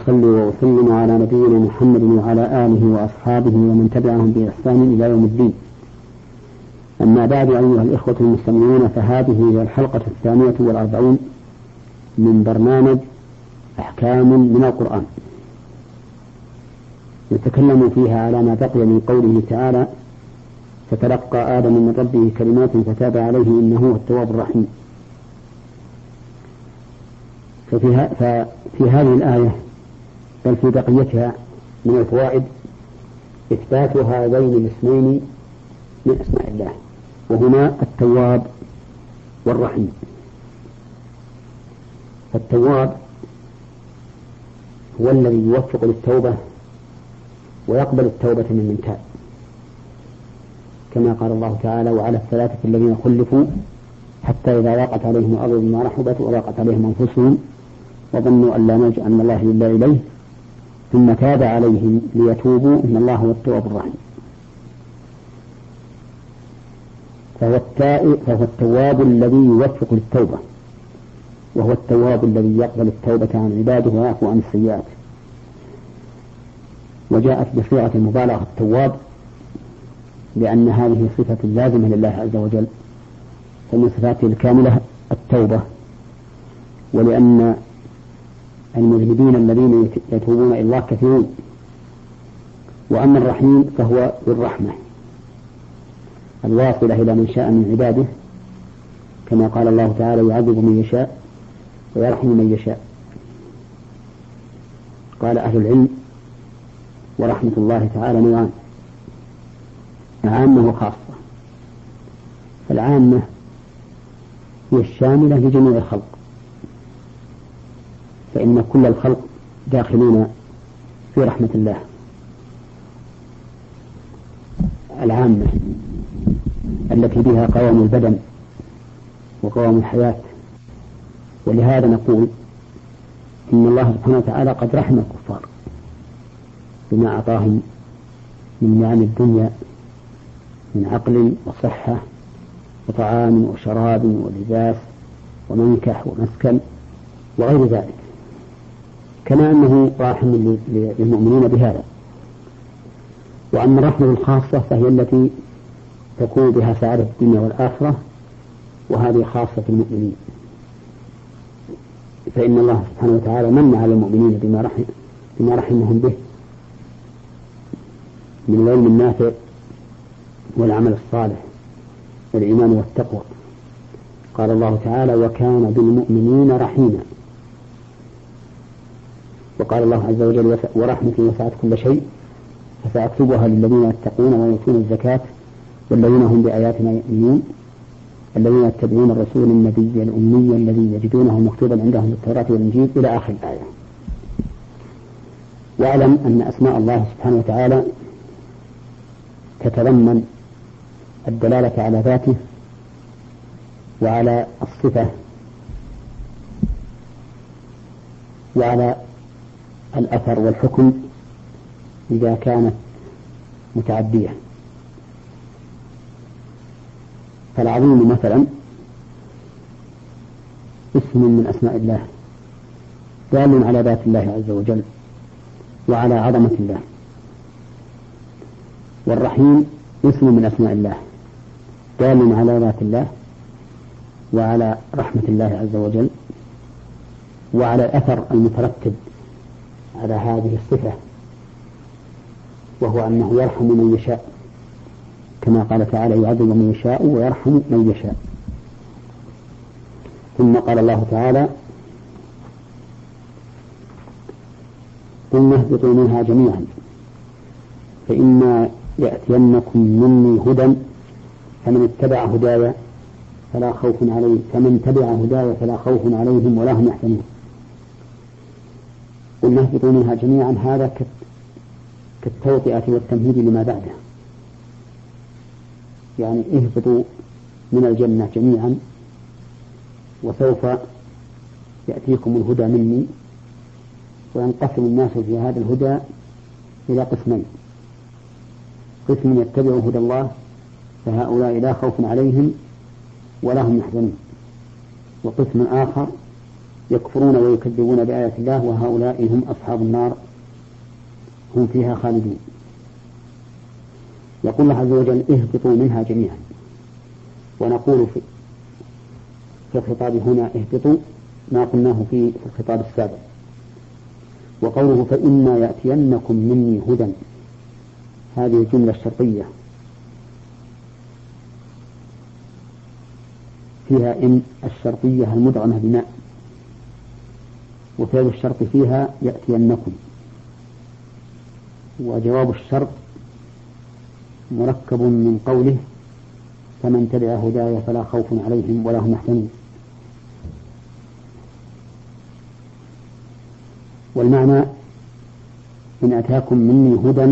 وأصلي وأسلم على نبينا محمد وعلى آله وأصحابه ومن تبعهم بإحسان إلى يوم الدين. أما بعد، أيها الإخوة المستمعون، فهذه هي الحلقة 42 من برنامج أحكام من القرآن، نتكلم فيها على ما بقي من قوله تعالى: فتلقى آدم من ربه كلمات فتاب عليه إنه هو التواب الرحيم. ففي هذه الآية بل في بقيتها من الفوائد إثبات هذين الاسمين من أسماء الله، وهما التواب والرحيم. فالتواب هو الذي يوفق للتوبة ويقبل التوبة من تاب، كما قال الله تعالى: وعلى الثلاثة الذين خلفوا حتى إذا ضاقت عليهم الأرض بما رحبت وضاقت عليهم أنفسهم وظنوا أن لا ملجأ من الله إلا إليه ثم تاب عليهم ليتوبوا إن الله هو التواب الرحيم. فهو التواب الذي يوفق للتوبة، وهو التواب الذي يقبل التوبة عن عباده ويعفو عن السيئات. وجاءت بصيغة المبالغة التواب لأن هذه صفة لازمة لله عز وجل، فمن صفاته الكاملة التوبة، ولأن المذنبين الذين يتوبون إلى الله كثيرون. وأما الرحيم فهو بالرحمة الواصلة إلى من شاء من عباده، كما قال الله تعالى: يعذب من يشاء ويرحم من يشاء. قال أهل العلم: ورحمة الله تعالى نوعان: عامة وخاصة. فالعامة هي الشاملة لجميع الخلق، فإن كل الخلق داخلون في رحمة الله. العامة التي بها قوام البدن وقوام الحياة. ولهذا نقول إن الله سبحانه وتعالى قد رحم الكفار بما أعطاهم من نعم الدنيا من عقل وصحة وطعام وشراب ولباس ومنكح ومسكن وغير ذلك، كما أنه راحم للمؤمنين بهذا. وأما الرحمة الخاصة فهي التي تكون بها سعادة الدنيا والآخرة، وهذه خاصة المؤمنين، فإن الله سبحانه وتعالى من على المؤمنين بما رحمهم به من العلم النافع والعمل الصالح والإيمان والتقوى. قال الله تعالى: وكان بالمؤمنين رحيما. وقال الله عز وجل: ورحمتي وسعت كل شيء فسأكتبها للذين يتقون ويؤتون الزكاة والذين هم بآياتنا يؤمنون الذين يتبعون الرسول النبي الأمي الذي يجدونه مكتوبا عندهم في التوراة والإنجيل إلى آخر الآية. واعلم أن أسماء الله سبحانه وتعالى تتضمن الدلالة على ذاته وعلى الصفة وعلى الأثر والحكم إذا كانت متعدية. فالعظيم مثلا اسم من أسماء الله دال على ذات الله عز وجل وعلى عظمة الله. والرحيم اسم من أسماء الله دال على ذات الله وعلى رحمة الله عز وجل وعلى الأثر المترتب على هذه الصفة، وهو أنه يرحم من يشاء، كما قال تعالى: يعذب من يشاء ويرحم من يشاء. ثم قال الله تعالى: قلنا اهبطوا منها جميعا فإما يأتينكم مني هدى فمن اتبع هدايا فلا خوف عليهم ولا هم يحزنون. قلنا اهبطوا منها جميعا، هذا كالتوطئة والتمهيد لما بعده، يعني اهبطوا من الجنة جميعا وسوف يأتيكم الهدى مني. وينقسم الناس في هذا الهدى إلى قسمين: قسم يتبعوا هدى الله فهؤلاء لا خوف عليهم ولا هم يحزنون، وقسم آخر يكفرون ويكذبون بآيات الله وهؤلاء هم أصحاب النار هم فيها خالدون. يقول الله عز وجل اهبطوا منها جميعا، ونقول في الخطاب هنا اهبطوا ما قلناه في الخطاب السابق. وقوله فإما يأتينكم مني هدى، هذه الجملة الشرطية فيها إن الشرطية المدغمة بماء، وفعل الشرط فيها يأتينكم، وجواب الشرط مركب من قوله فمن تبع هداي فلا خوف عليهم ولا هم يحزنون. والمعنى إن أتاكم مني هدى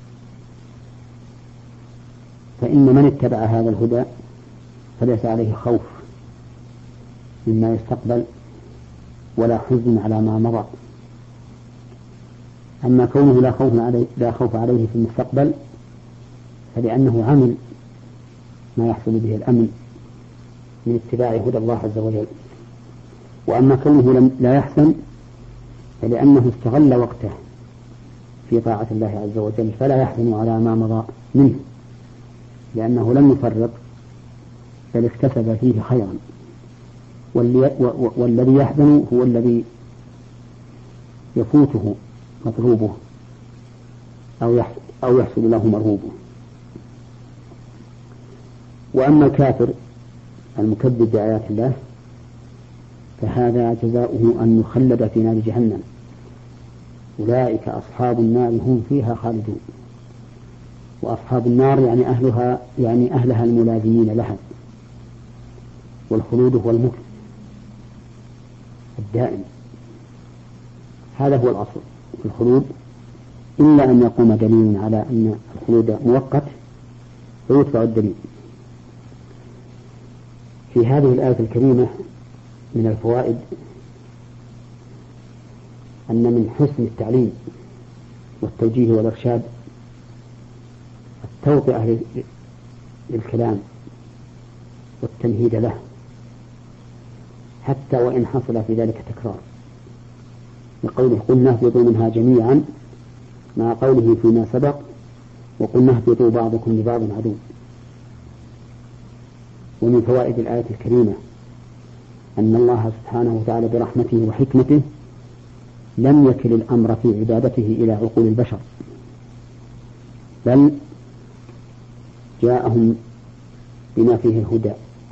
فإن من اتبع هذا الهدى فليس عليه خوف مما يستقبل ولا حزن على ما مضى. أما كونه لا خوف عليه في المستقبل فلأنه عمل ما يحصل به الأمن من اتباع هدى الله عز وجل. وأما كونه لا يحزن فلأنه استغل وقته في طاعة الله عز وجل فلا يحزن على ما مضى منه، لأنه لم يفرط بل اكتسب فيه خيرا. والذي يحزن هو الذي يفوته مطلوبه أو يحصل له مرغوبه. وأما الكافر المكذب بآيات الله فهذا جزاؤه أن يخلد في نار جهنم، أولئك أصحاب النار هم فيها خالدون. وأصحاب النار يعني أهلها الملازمين لها، والخلود هو المكث الدائم، هذا هو الأصل في الخلود، إلا أن يقوم دليل على أن الخلود مؤقت فيتبع الدليل. في هذه الآية الكريمة من الفوائد أن من حسن التعليم والتوجيه والإرشاد التوطئة للكلام والتمهيد له، حتى وإن حصل في ذلك تكرار، لقوله قلنا اهبطوا منها جميعا، مع قوله فيما سبق وقلنا اهبطوا بعضكم لبعض عدو. ومن فوائد الآية الكريمة أن الله سبحانه وتعالى برحمته وحكمته لم يكل الأمر في عبادته إلى عقول البشر، بل جاءهم بما فيه الهدى،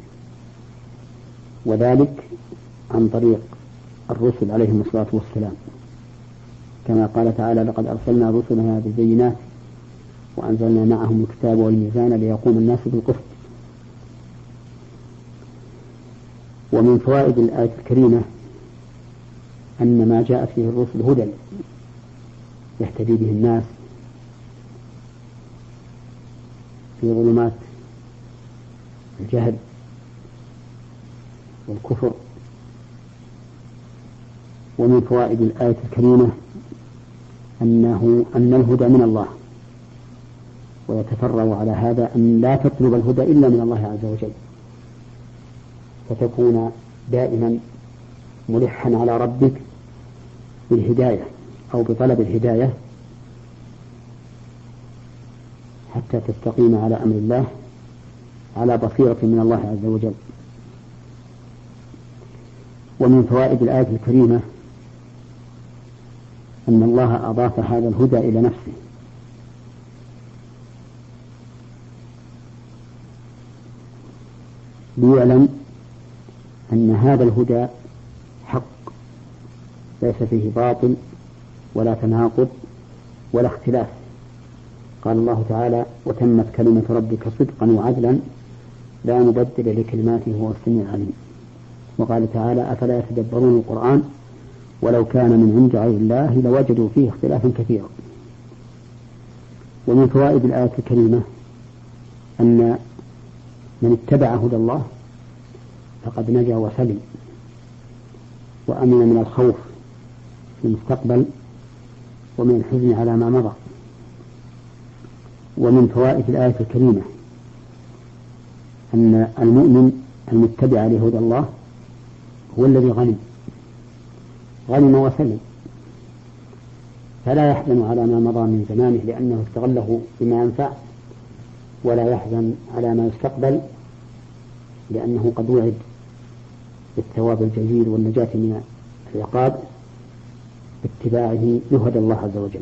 وذلك عن طريق الرسل عليهم الصلاة والسلام، كما قال تعالى لقد أرسلنا رسلنا بالبينات وأنزلنا معهم الكتاب والميزان ليقوم الناس بالقسط. ومن فوائد الآية الكريمة أن ما جاء فيه الرسل هدى يهتدي به الناس في ظلمات الجهل والكفر. ومن فوائد الآية الكريمة أن الهدى من الله، ويتفرع على هذا أن لا تطلب الهدى إلا من الله عز وجل، فتكون دائما ملحا على ربك بالهداية أو بطلب الهداية حتى تستقيم على أمر الله على بصيرة من الله عز وجل. ومن فوائد الآية الكريمة أن الله أضاف هذا الهدى إلى نفسه، ليعلم أن هذا الهدى حق ليس فيه باطل ولا تناقض ولا اختلاف. قال الله تعالى وتمت كلمة ربك صدقا وعدلا لا مبدل لكلماته وهو السميع العليم. وقال تعالى أفلا يتدبرون القرآن ولو كان من عند غير الله لوجدوا فيه اختلافا كثيرا. ومن فوائد الآية الكريمة أن من اتبع هدى الله فقد نجا وسلم وأمن من الخوف في المستقبل ومن الحزن على ما مضى. ومن فوائد الآية الكريمة أن المؤمن المتبع لهدى الله هو الذي غنم، غنم وسلم، فلا يحزن على ما مضى من زمانه لأنه استغله بما ينفع، ولا يحزن على ما يستقبل لأنه قد وعد بالثواب الجزيل والنجاة من العقاب باتباعه لهدى الله عز وجل.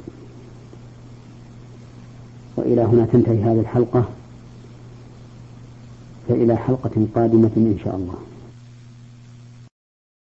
وإلى هنا تنتهي هذه الحلقة، فإلى حلقة قادمة إن شاء الله.